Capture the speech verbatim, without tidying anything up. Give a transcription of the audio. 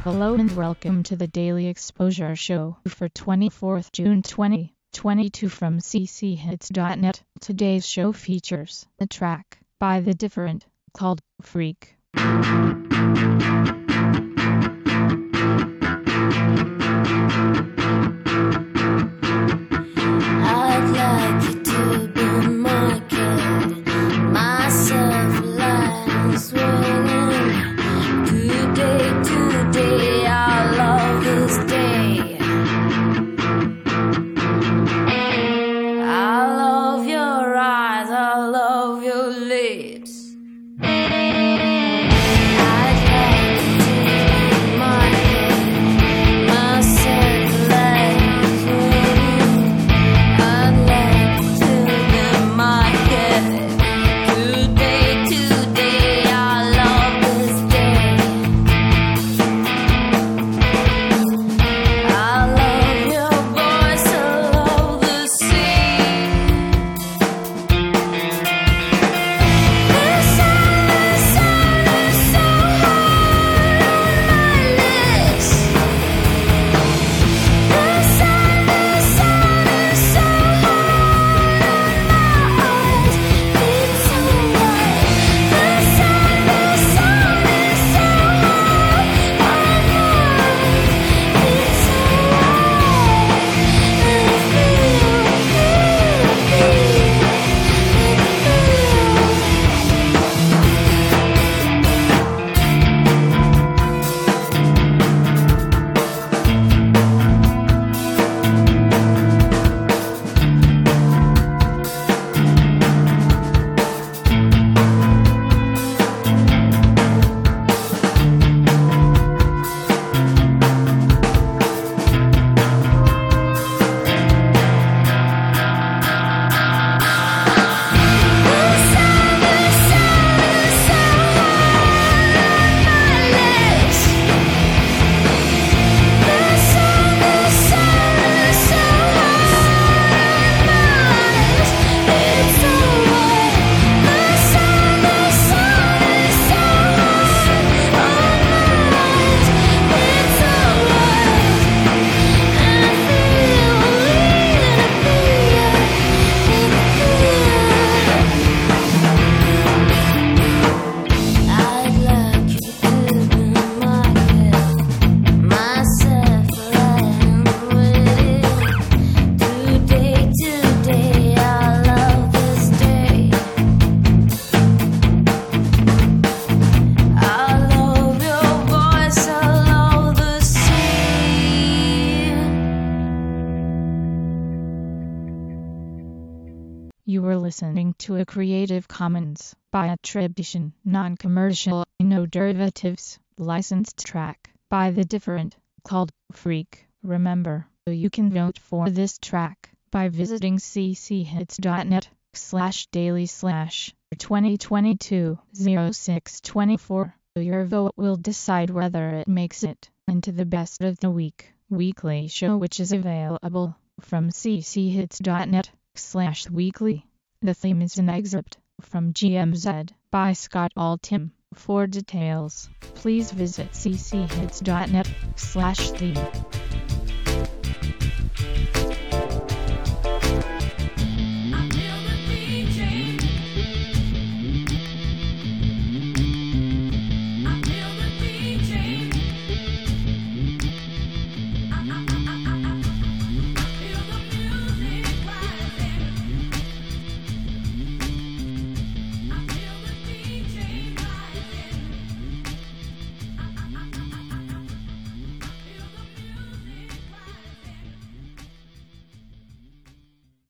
Hello and welcome to the Daily Exposure Show for twenty-fourth June twenty twenty-two from c c hits dot net. Today's show features a track by The Different called Freak. You were listening to a Creative Commons by attribution, non-commercial, no derivatives, licensed track by The Different called Freak. Remember, you can vote for this track by visiting c c hits dot net slash daily slash twenty twenty-two oh six twenty-four. Your vote will decide whether it makes it into the best of the week weekly show, which is available from c c hits dot net slash weekly. The theme is an excerpt from G M Z by Scott Altham. For details, please visit c c hits dot net slash theme.